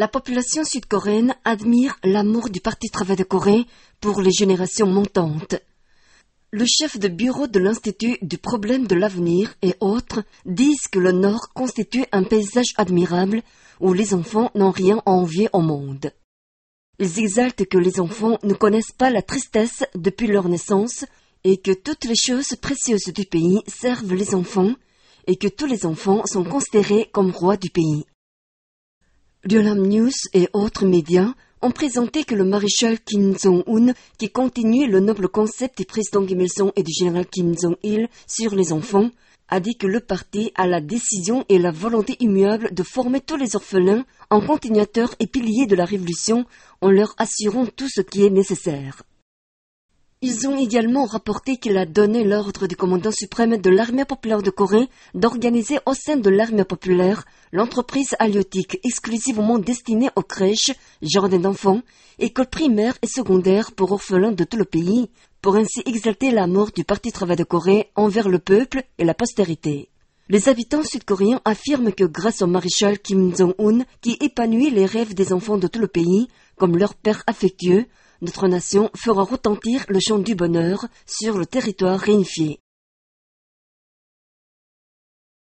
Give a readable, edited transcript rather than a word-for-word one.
La population sud-coréenne admire l'amour du Parti Travail de Corée pour les générations montantes. Le chef de bureau de l'Institut du problème de l'avenir et autres disent que le Nord constitue un paysage admirable où les enfants n'ont rien à envier au monde. Ils exaltent que les enfants ne connaissent pas la tristesse depuis leur naissance et que toutes les choses précieuses du pays servent les enfants et que tous les enfants sont considérés comme rois du pays. Yonhap News et autres médias ont présenté que le maréchal Kim Jong-un, qui continuait le noble concept du président Kim Il-sung et du général Kim Jong-il sur les enfants, a dit que le parti a la décision et la volonté immuable de former tous les orphelins en continuateurs et piliers de la révolution en leur assurant tout ce qui est nécessaire. Ils ont également rapporté qu'il a donné l'ordre du commandant suprême de l'armée populaire de Corée d'organiser au sein de l'armée populaire l'entreprise halieutique exclusivement destinée aux crèches, jardins d'enfants, écoles primaires et secondaires pour orphelins de tout le pays, pour ainsi exalter la mort du Parti Travail de Corée envers le peuple et la postérité. Les habitants sud-coréens affirment que grâce au maréchal Kim Jong-un, qui épanouit les rêves des enfants de tout le pays, comme leur père affectueux, notre nation fera retentir le chant du bonheur sur le territoire réunifié.